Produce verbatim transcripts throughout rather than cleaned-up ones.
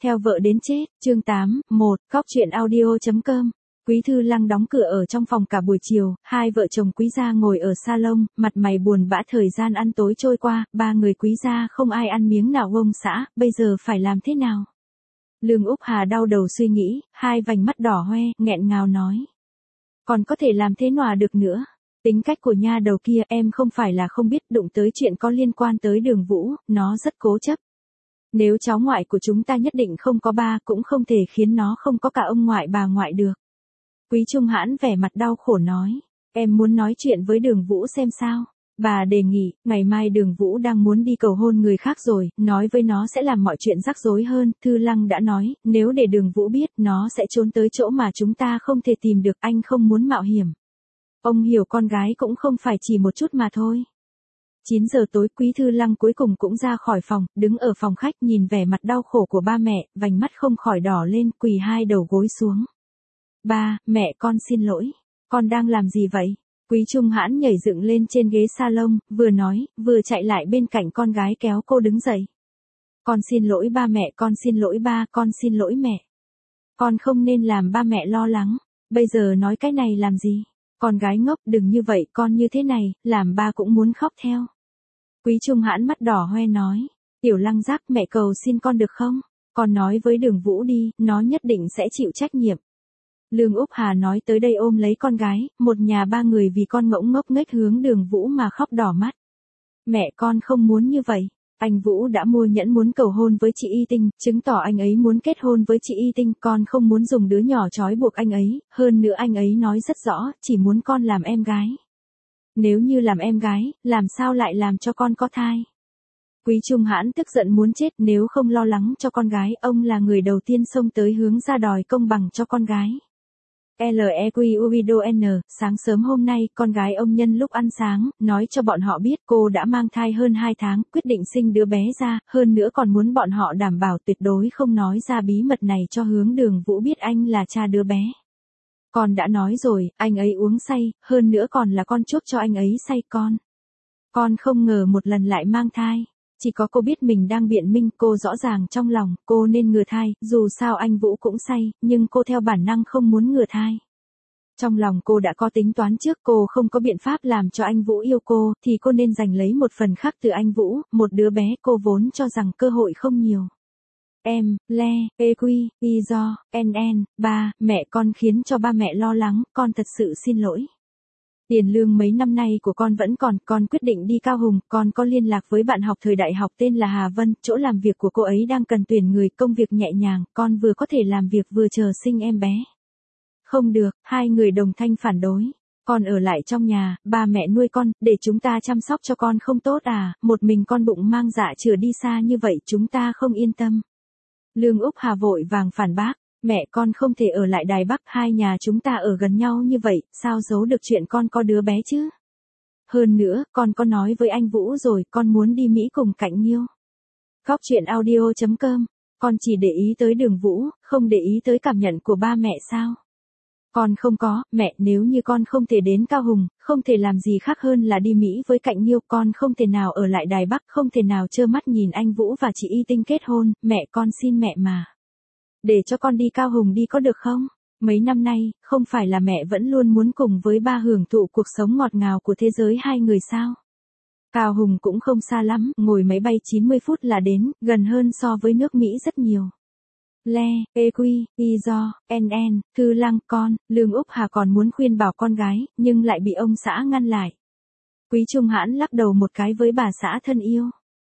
Theo vợ đến chết, chương tám, một, Cóc truyện audio chấm com. Quý Thư Lăng đóng cửa ở trong phòng cả buổi chiều, hai vợ chồng Quý gia ngồi ở salon, mặt mày buồn bã. Thời gian ăn tối trôi qua, ba người Quý gia không ai ăn miếng nào. Ông xã, bây giờ phải làm thế nào? Lương Úc Hà đau đầu suy nghĩ, hai vành mắt đỏ hoe, nghẹn ngào nói. Còn có thể làm thế nào được nữa? Tính cách của nha đầu kia em không phải là không biết, đụng tới chuyện có liên quan tới Đường Vũ, nó rất cố chấp. Nếu cháu ngoại của chúng ta nhất định không có ba, cũng không thể khiến nó không có cả ông ngoại bà ngoại được. Quý Trung Hãn vẻ mặt đau khổ nói, em muốn nói chuyện với Đường Vũ xem sao. Bà đề nghị, ngày mai Đường Vũ đang muốn đi cầu hôn người khác rồi, nói với nó sẽ làm mọi chuyện rắc rối hơn. Thư Lăng đã nói, nếu để Đường Vũ biết, nó sẽ trốn tới chỗ mà chúng ta không thể tìm được. Anh không muốn mạo hiểm. Ông hiểu con gái cũng không phải chỉ một chút mà thôi. chín giờ tối, Quý Thư Lăng cuối cùng cũng ra khỏi phòng, đứng ở phòng khách nhìn vẻ mặt đau khổ của ba mẹ, vành mắt không khỏi đỏ lên, quỳ hai đầu gối xuống. Ba, mẹ con xin lỗi, con đang làm gì vậy? Quý Trung Hãn nhảy dựng lên trên ghế salon, vừa nói, vừa chạy lại bên cạnh con gái kéo cô đứng dậy. Con xin lỗi ba mẹ, con xin lỗi ba, con xin lỗi mẹ. Con không nên làm ba mẹ lo lắng, bây giờ nói cái này làm gì? Con gái ngốc, đừng như vậy, con như thế này, làm ba cũng muốn khóc theo. Quý Trung Hãn mắt đỏ hoe nói, Tiểu Lăng Giác, mẹ cầu xin con được không? Con nói với Đường Vũ đi, nó nhất định sẽ chịu trách nhiệm. Lương Úc Hà nói tới đây ôm lấy con gái, một nhà ba người vì con ngỗng ngốc nghếch hướng Đường Vũ mà khóc đỏ mắt. Mẹ con không muốn như vậy. Anh Vũ đã mua nhẫn muốn cầu hôn với chị Y Tinh, chứng tỏ anh ấy muốn kết hôn với chị Y Tinh, con không muốn dùng đứa nhỏ trói buộc anh ấy, hơn nữa anh ấy nói rất rõ, chỉ muốn con làm em gái. Nếu như làm em gái, làm sao lại làm cho con có thai? Quý Trung Hãn tức giận muốn chết, nếu không lo lắng cho con gái, ông là người đầu tiên xông tới hướng ra đòi công bằng cho con gái. Lequidon, sáng sớm hôm nay, con gái ông nhân lúc ăn sáng, nói cho bọn họ biết cô đã mang thai hơn hai tháng, quyết định sinh đứa bé ra, hơn nữa còn muốn bọn họ đảm bảo tuyệt đối không nói ra bí mật này cho hướng Đường Vũ biết anh là cha đứa bé. Con đã nói rồi, anh ấy uống say, hơn nữa còn là con chuốc cho anh ấy say con. Con không ngờ một lần lại mang thai. Chỉ có cô biết mình đang biện minh, cô rõ ràng trong lòng, cô nên ngừa thai, dù sao anh Vũ cũng say, nhưng cô theo bản năng không muốn ngừa thai. Trong lòng cô đã có tính toán trước, cô không có biện pháp làm cho anh Vũ yêu cô, thì cô nên giành lấy một phần khác từ anh Vũ, một đứa bé cô vốn cho rằng cơ hội không nhiều. Em, Le, Equi, Izo, En En, ba, mẹ con khiến cho ba mẹ lo lắng, con thật sự xin lỗi. Tiền lương mấy năm nay của con vẫn còn, con quyết định đi Cao Hùng, con có liên lạc với bạn học thời đại học tên là Hà Vân, chỗ làm việc của cô ấy đang cần tuyển người, công việc nhẹ nhàng, con vừa có thể làm việc vừa chờ sinh em bé. Không được, hai người đồng thanh phản đối. Con ở lại trong nhà, ba mẹ nuôi con, để chúng ta chăm sóc cho con không tốt à, một mình con bụng mang dạ chửa đi xa như vậy chúng ta không yên tâm. Lương Úc Hà vội vàng phản bác. Mẹ con không thể ở lại Đài Bắc, hai nhà chúng ta ở gần nhau như vậy, sao giấu được chuyện con có đứa bé chứ? Hơn nữa, con có nói với anh Vũ rồi, con muốn đi Mỹ cùng Cạnh Nhiêu. Cóc truyện audio chấm com, con chỉ để ý tới Đường Vũ, không để ý tới cảm nhận của ba mẹ sao? Con không có, mẹ, nếu như con không thể đến Cao Hùng, không thể làm gì khác hơn là đi Mỹ với Cạnh Nhiêu, con không thể nào ở lại Đài Bắc, không thể nào trơ mắt nhìn anh Vũ và chị Y Tinh kết hôn, mẹ con xin mẹ mà. Để cho con đi Cao Hùng đi có được không? Mấy năm nay, không phải là mẹ vẫn luôn muốn cùng với ba hưởng thụ cuộc sống ngọt ngào của thế giới hai người sao? Cao Hùng cũng không xa lắm, ngồi máy bay chín mươi phút là đến, gần hơn so với nước Mỹ rất nhiều. Le, Equi, Izo, En En, Thư Lăng, con, Lương Úc Hà còn muốn khuyên bảo con gái, nhưng lại bị ông xã ngăn lại. Quý Trung Hãn lắc đầu một cái với bà xã thân yêu.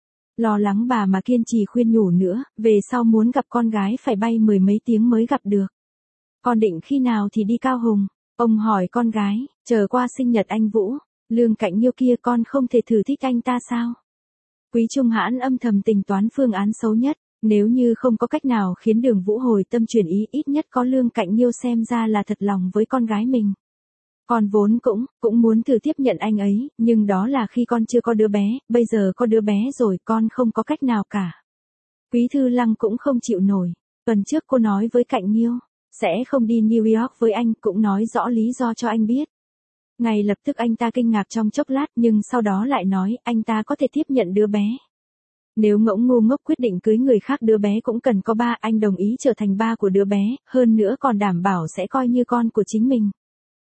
Lo lắng bà mà kiên trì khuyên nhủ nữa, về sau muốn gặp con gái phải bay mười mấy tiếng mới gặp được. Con định khi nào thì đi Cao Hùng? Ông hỏi con gái, chờ qua sinh nhật anh Vũ, Lương Cạnh Nhiêu kia con không thể thử thích anh ta sao? Quý Trung Hãn âm thầm tính toán phương án xấu nhất, nếu như không có cách nào khiến Đường Vũ hồi tâm chuyển ý, ít nhất có Lương Cạnh Nhiêu xem ra là thật lòng với con gái mình. Con vốn cũng, cũng muốn thử tiếp nhận anh ấy, nhưng đó là khi con chưa có đứa bé, bây giờ có đứa bé rồi con không có cách nào cả. Quý Thư Lăng cũng không chịu nổi, tuần trước cô nói với Cạnh Nhiêu, sẽ không đi New York với anh, cũng nói rõ lý do cho anh biết. Ngay lập tức anh ta kinh ngạc trong chốc lát nhưng sau đó lại nói anh ta có thể tiếp nhận đứa bé. Nếu ngỗng ngu ngốc quyết định cưới người khác đứa bé cũng cần có ba, anh đồng ý trở thành ba của đứa bé, hơn nữa còn đảm bảo sẽ coi như con của chính mình.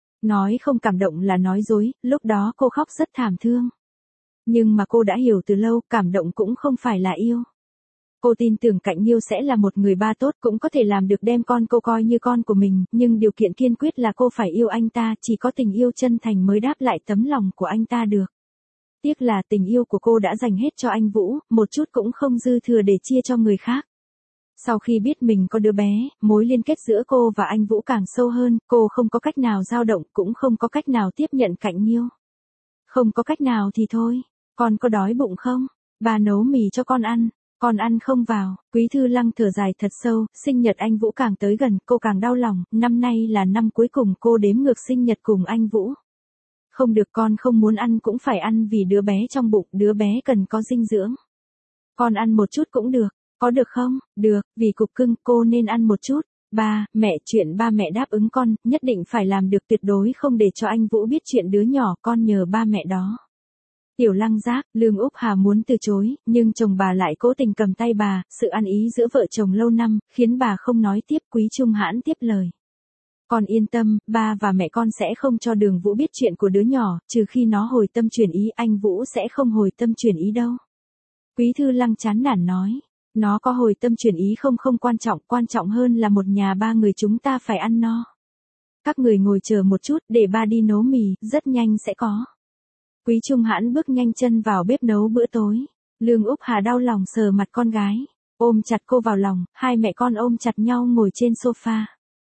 Nói không cảm động là nói dối, lúc đó cô khóc rất thảm thương. Nhưng mà cô đã hiểu từ lâu, cảm động cũng không phải là yêu. Cô tin tưởng Cạnh Nhiêu sẽ là một người ba tốt, cũng có thể làm được đem con cô coi như con của mình, nhưng điều kiện kiên quyết là cô phải yêu anh ta, chỉ có tình yêu chân thành mới đáp lại tấm lòng của anh ta được. Tiếc là tình yêu của cô đã dành hết cho anh Vũ, một chút cũng không dư thừa để chia cho người khác. Sau khi biết mình có đứa bé, mối liên kết giữa cô và anh Vũ càng sâu hơn, cô không có cách nào dao động, cũng không có cách nào tiếp nhận Cạnh Nhiêu. Không có cách nào thì thôi, con có đói bụng không? Bà nấu mì cho con ăn. Con ăn không vào. Quý Thư Lăng thở dài thật sâu, sinh nhật anh Vũ càng tới gần, cô càng đau lòng, năm nay là năm cuối cùng cô đếm ngược sinh nhật cùng anh Vũ. Không được, con không muốn ăn cũng phải ăn vì đứa bé trong bụng, đứa bé cần có dinh dưỡng. Con ăn một chút cũng được, có được không? Được, vì cục cưng cô nên ăn một chút. Ba, mẹ, chuyện ba mẹ đáp ứng con, nhất định phải làm được, tuyệt đối không để cho anh Vũ biết chuyện đứa nhỏ, con nhờ ba mẹ đó. Tiểu Lăng giác, Lương Úc Hà muốn từ chối, nhưng chồng bà lại cố tình cầm tay bà, sự ăn ý giữa vợ chồng lâu năm, khiến bà không nói tiếp. Quý Trung Hãn tiếp lời. Con yên tâm, ba và mẹ con sẽ không cho Đường Vũ biết chuyện của đứa nhỏ, trừ khi nó hồi tâm chuyển ý, anh Vũ sẽ không hồi tâm chuyển ý đâu. Quý Thư Lăng chán nản nói. Nó có hồi tâm chuyển ý không không quan trọng, quan trọng hơn là một nhà ba người chúng ta phải ăn no. Các người ngồi chờ một chút, để ba đi nấu mì, rất nhanh sẽ có. Quý Trung Hãn bước nhanh chân vào bếp nấu bữa tối. Lương Úc Hà đau lòng sờ mặt con gái, ôm chặt cô vào lòng, hai mẹ con ôm chặt nhau ngồi trên sofa.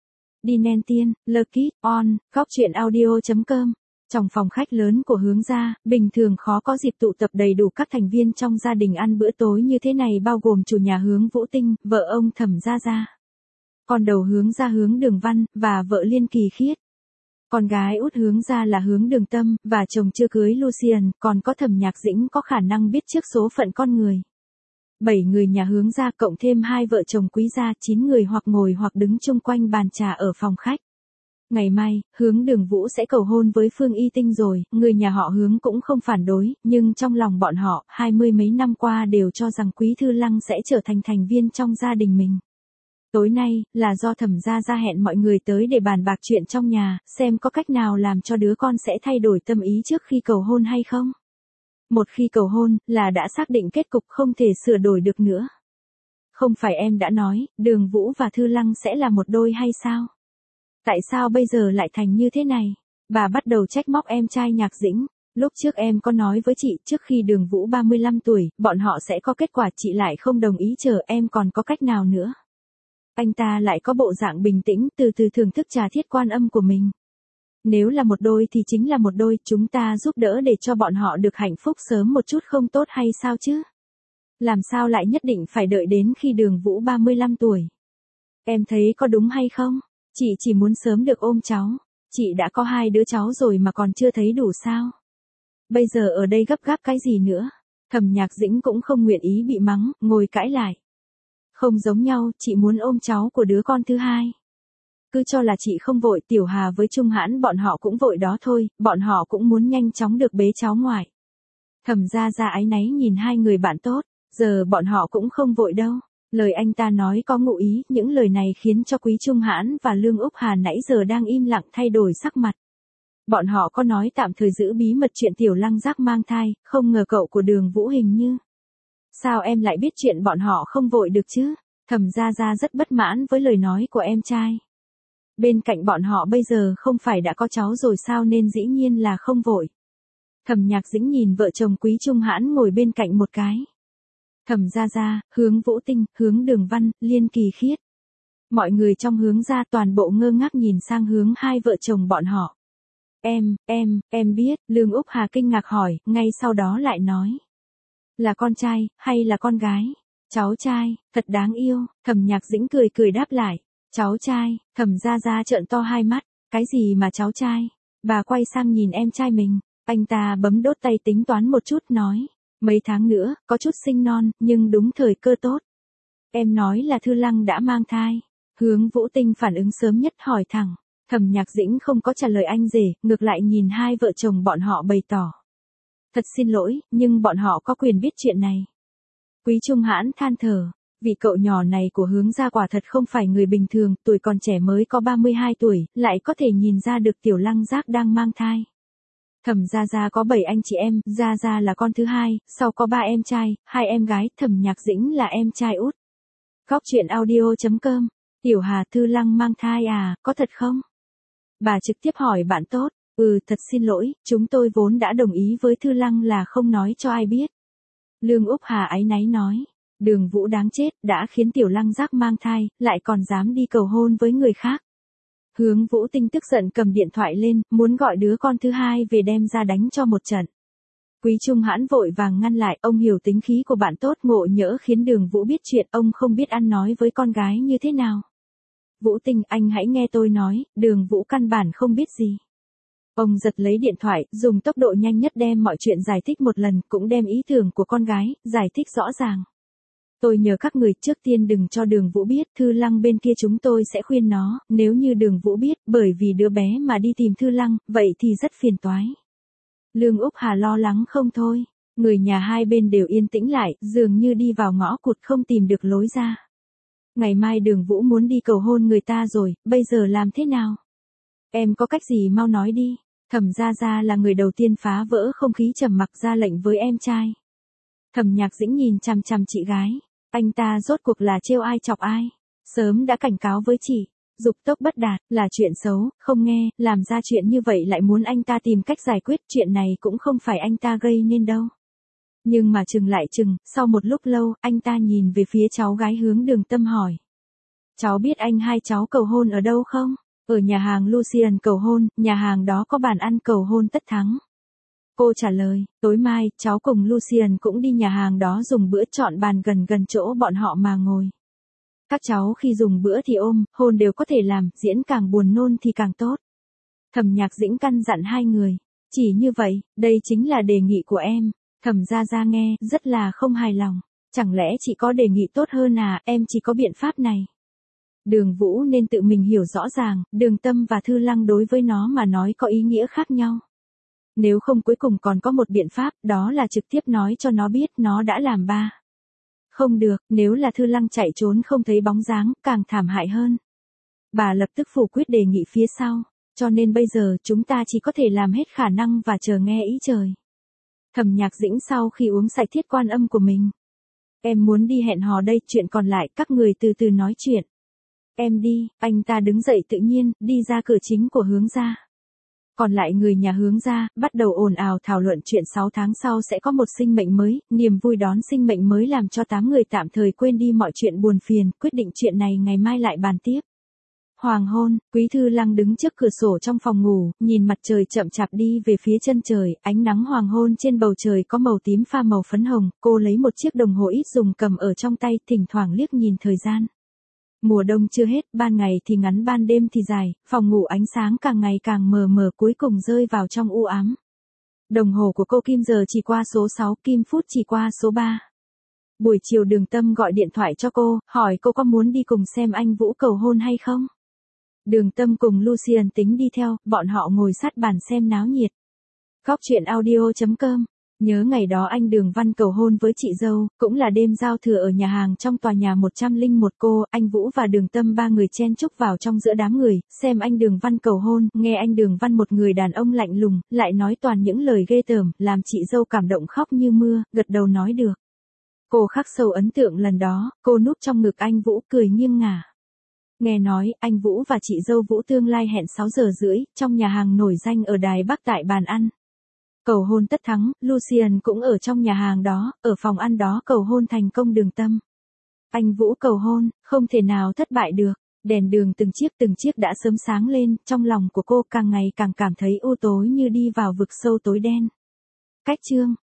Đi nen tiên, Lucky, on, góc truyện audio chấm com. Trong phòng khách lớn của Hướng gia, bình thường khó có dịp tụ tập đầy đủ các thành viên trong gia đình ăn bữa tối như thế này, bao gồm chủ nhà Hướng Vũ Tinh, vợ ông Thẩm Gia Gia, con đầu Hướng gia Hướng Đường Văn, và vợ Liên Kỳ Khiết. Con gái út Hướng gia là Hướng Đường Tâm, và chồng chưa cưới Lucian, còn có Thẩm Nhạc Dĩnh có khả năng biết trước số phận con người. Bảy người nhà Hướng gia cộng thêm hai vợ chồng Quý gia, chín người hoặc ngồi hoặc đứng chung quanh bàn trà ở phòng khách. Ngày mai, Hướng Đường Vũ sẽ cầu hôn với Phương Y Tinh rồi, người nhà họ Hướng cũng không phản đối, nhưng trong lòng bọn họ, hai mươi mấy năm qua đều cho rằng Quý Thư Lăng sẽ trở thành thành viên trong gia đình mình. Tối nay, là do Thẩm Gia Gia hẹn mọi người tới để bàn bạc chuyện trong nhà, xem có cách nào làm cho đứa con sẽ thay đổi tâm ý trước khi cầu hôn hay không. Một khi cầu hôn, là đã xác định kết cục không thể sửa đổi được nữa. Không phải em đã nói, Đường Vũ và Thư Lăng sẽ là một đôi hay sao? Tại sao bây giờ lại thành như thế này? Bà bắt đầu trách móc em trai Nhạc Dĩnh. Lúc trước em có nói với chị, trước khi Đường Vũ ba mươi lăm tuổi, bọn họ sẽ có kết quả, chị lại không đồng ý, chờ em còn có cách nào nữa. Anh ta lại có bộ dạng bình tĩnh, từ từ thưởng thức trà Thiết Quan Âm của mình. Nếu là một đôi thì chính là một đôi, chúng ta giúp đỡ để cho bọn họ được hạnh phúc sớm một chút không tốt hay sao chứ? Làm sao lại nhất định phải đợi đến khi Đường Vũ ba mươi lăm tuổi? Em thấy có đúng hay không? Chị chỉ muốn sớm được ôm cháu. Chị đã có hai đứa cháu rồi mà còn chưa thấy đủ sao? Bây giờ ở đây gấp gáp cái gì nữa? Thẩm Nhạc Dĩnh cũng không nguyện ý bị mắng, ngồi cãi lại. Không giống nhau, chị muốn ôm cháu của đứa con thứ hai. Cứ cho là chị không vội, Tiểu Hà với Trung Hãn bọn họ cũng vội đó thôi, bọn họ cũng muốn nhanh chóng được bế cháu ngoại. Thẩm Gia Gia áy náy nhìn hai người bạn tốt, giờ bọn họ cũng không vội đâu. Lời anh ta nói có ngụ ý, những lời này khiến cho Quý Trung Hãn và Lương Úc Hà nãy giờ đang im lặng thay đổi sắc mặt. Bọn họ có nói tạm thời giữ bí mật chuyện Tiểu Lăng Giác mang thai, không ngờ cậu của Đường Vũ hình như. Sao em lại biết chuyện bọn họ không vội được chứ? Thẩm Gia Gia rất bất mãn với lời nói của em trai. Bên cạnh bọn họ bây giờ không phải đã có cháu rồi sao, nên dĩ nhiên là không vội. Thẩm Nhạc Dĩnh nhìn vợ chồng Quý Trung Hãn ngồi bên cạnh một cái. Thẩm Gia Gia, Hướng Vũ Tinh, Hướng Đường Văn, Liên Kỳ Khiết. Mọi người trong Hướng gia toàn bộ ngơ ngác nhìn sang hướng hai vợ chồng bọn họ. Em, em, em biết, Lương Úc Hà kinh ngạc hỏi, ngay sau đó lại nói. Là con trai, hay là con gái? Cháu trai, thật đáng yêu. Thẩm Nhạc Dĩnh cười cười đáp lại. Cháu trai. Thẩm Gia Gia trợn to hai mắt. Cái gì mà cháu trai? Bà quay sang nhìn em trai mình. Anh ta bấm đốt tay tính toán một chút nói. Mấy tháng nữa, có chút sinh non, nhưng đúng thời cơ tốt. Em nói là Thư Lăng đã mang thai. Hướng Vũ Tinh phản ứng sớm nhất hỏi thẳng. Thẩm Nhạc Dĩnh không có trả lời anh rể, ngược lại nhìn hai vợ chồng bọn họ bày tỏ. Thật xin lỗi, nhưng bọn họ có quyền biết chuyện này. Quý Trung Hãn than thở, vị cậu nhỏ này của Hướng gia quả thật không phải người bình thường, tuổi còn trẻ mới có ba mươi hai tuổi, lại có thể nhìn ra được Tiểu Lăng Giác đang mang thai. Thẩm Gia Gia có bảy anh chị em, Gia Gia là con thứ hai, sau có ba em trai, hai em gái, Thẩm Nhạc Dĩnh là em trai út. Góc truyện audio chấm com, Tiểu Hà Thư Lăng mang thai à, có thật không? Bà trực tiếp hỏi bạn tốt, ừ thật xin lỗi, chúng tôi vốn đã đồng ý với Thư Lăng là không nói cho ai biết. Lương Úc Hà áy náy nói, Đường Vũ đáng chết, đã khiến Tiểu Lăng Giác mang thai, lại còn dám đi cầu hôn với người khác. Hướng Vũ Tinh tức giận cầm điện thoại lên, muốn gọi đứa con thứ hai về đem ra đánh cho một trận. Quý Trung Hãn vội vàng ngăn lại, ông hiểu tính khí của bạn tốt, ngộ nhỡ khiến Đường Vũ biết chuyện, ông không biết ăn nói với con gái như thế nào. Vũ Tinh, anh hãy nghe tôi nói, Đường Vũ căn bản không biết gì. Ông giật lấy điện thoại, dùng tốc độ nhanh nhất đem mọi chuyện giải thích một lần, cũng đem ý tưởng của con gái, giải thích rõ ràng. Tôi nhờ các người trước tiên đừng cho Đường Vũ biết, Thư Lăng bên kia chúng tôi sẽ khuyên nó, nếu như Đường Vũ biết, bởi vì đứa bé mà đi tìm Thư Lăng, vậy thì rất phiền toái. Lương Úc Hà lo lắng không thôi, người nhà hai bên đều yên tĩnh lại, dường như đi vào ngõ cụt không tìm được lối ra. Ngày mai Đường Vũ muốn đi cầu hôn người ta rồi, bây giờ làm thế nào? Em có cách gì mau nói đi. Thẩm Gia Gia là người đầu tiên phá vỡ không khí trầm mặc, ra lệnh với em trai. Thẩm Nhạc Dĩnh nhìn chằm chằm chị gái, anh ta rốt cuộc là trêu ai chọc ai? Sớm đã cảnh cáo với chị, dục tốc bất đạt, là chuyện xấu, không nghe, làm ra chuyện như vậy lại muốn anh ta tìm cách giải quyết, chuyện này cũng không phải anh ta gây nên đâu. Nhưng mà chừng lại chừng, sau một lúc lâu, anh ta nhìn về phía cháu gái Hướng Đường Tâm hỏi. Cháu biết anh hai cháu cầu hôn ở đâu không? Ở nhà hàng Lucian cầu hôn, nhà hàng đó có bàn ăn cầu hôn tất thắng. Cô trả lời, tối mai, cháu cùng Lucian cũng đi nhà hàng đó dùng bữa, chọn bàn gần gần chỗ bọn họ mà ngồi. Các cháu khi dùng bữa thì ôm, hôn đều có thể làm, diễn càng buồn nôn thì càng tốt. Thẩm Nhạc Dĩnh căn dặn hai người, chỉ như vậy, đây chính là đề nghị của em. Thẩm Gia Gia nghe, rất là không hài lòng. Chẳng lẽ chị có đề nghị tốt hơn à, em chỉ có biện pháp này. Đường Vũ nên tự mình hiểu rõ ràng, Đường Tâm và Thư Lăng đối với nó mà nói có ý nghĩa khác nhau. Nếu không cuối cùng còn có một biện pháp, đó là trực tiếp nói cho nó biết nó đã làm ba. Không được, nếu là Thư Lăng chạy trốn không thấy bóng dáng, càng thảm hại hơn. Bà lập tức phủ quyết đề nghị phía sau, cho nên bây giờ chúng ta chỉ có thể làm hết khả năng và chờ nghe ý trời. Thẩm Nhạc Dĩnh sau khi uống sạch thiết quan âm của mình. Em muốn đi hẹn hò đây, chuyện còn lại các người từ từ nói chuyện. Em đi, anh ta đứng dậy tự nhiên, đi ra cửa chính của Hướng gia. Còn lại người nhà Hướng gia, bắt đầu ồn ào thảo luận chuyện sáu tháng sau sẽ có một sinh mệnh mới, niềm vui đón sinh mệnh mới làm cho tám người tạm thời quên đi mọi chuyện buồn phiền, quyết định chuyện này ngày mai lại bàn tiếp. Hoàng hôn, Quý Thư Lăng đứng trước cửa sổ trong phòng ngủ, nhìn mặt trời chậm chạp đi về phía chân trời, ánh nắng hoàng hôn trên bầu trời có màu tím pha màu phấn hồng, cô lấy một chiếc đồng hồ ít dùng cầm ở trong tay, thỉnh thoảng liếc nhìn thời gian. Mùa đông chưa hết, ban ngày thì ngắn ban đêm thì dài, phòng ngủ ánh sáng càng ngày càng mờ mờ cuối cùng rơi vào trong u ám. Đồng hồ của cô kim giờ chỉ qua số sáu, kim phút chỉ qua số ba. Buổi chiều Đường Tâm gọi điện thoại cho cô, hỏi cô có muốn đi cùng xem anh Vũ cầu hôn hay không? Đường Tâm cùng Lucian tính đi theo, bọn họ ngồi sát bàn xem náo nhiệt. Góc truyện audio chấm com. Nhớ ngày đó anh Đường Văn cầu hôn với chị dâu, cũng là đêm giao thừa ở nhà hàng trong tòa nhà một trăm lẻ một cô, anh Vũ và Đường Tâm ba người chen chúc vào trong giữa đám người, xem anh Đường Văn cầu hôn, nghe anh Đường Văn một người đàn ông lạnh lùng, lại nói toàn những lời ghê tởm, làm chị dâu cảm động khóc như mưa, gật đầu nói được. Cô khắc sâu ấn tượng lần đó, cô núp trong ngực anh Vũ cười nghiêng ngả. Nghe nói, anh Vũ và chị dâu Vũ tương lai hẹn sáu giờ rưỡi, trong nhà hàng nổi danh ở Đài Bắc tại bàn ăn. Cầu hôn tất thắng, Lucian cũng ở trong nhà hàng đó, ở phòng ăn đó cầu hôn thành công Đường Tâm. Anh Vũ cầu hôn, không thể nào thất bại được, đèn đường từng chiếc từng chiếc đã sớm sáng lên, trong lòng của cô càng ngày càng cảm thấy u tối như đi vào vực sâu tối đen. Cách chương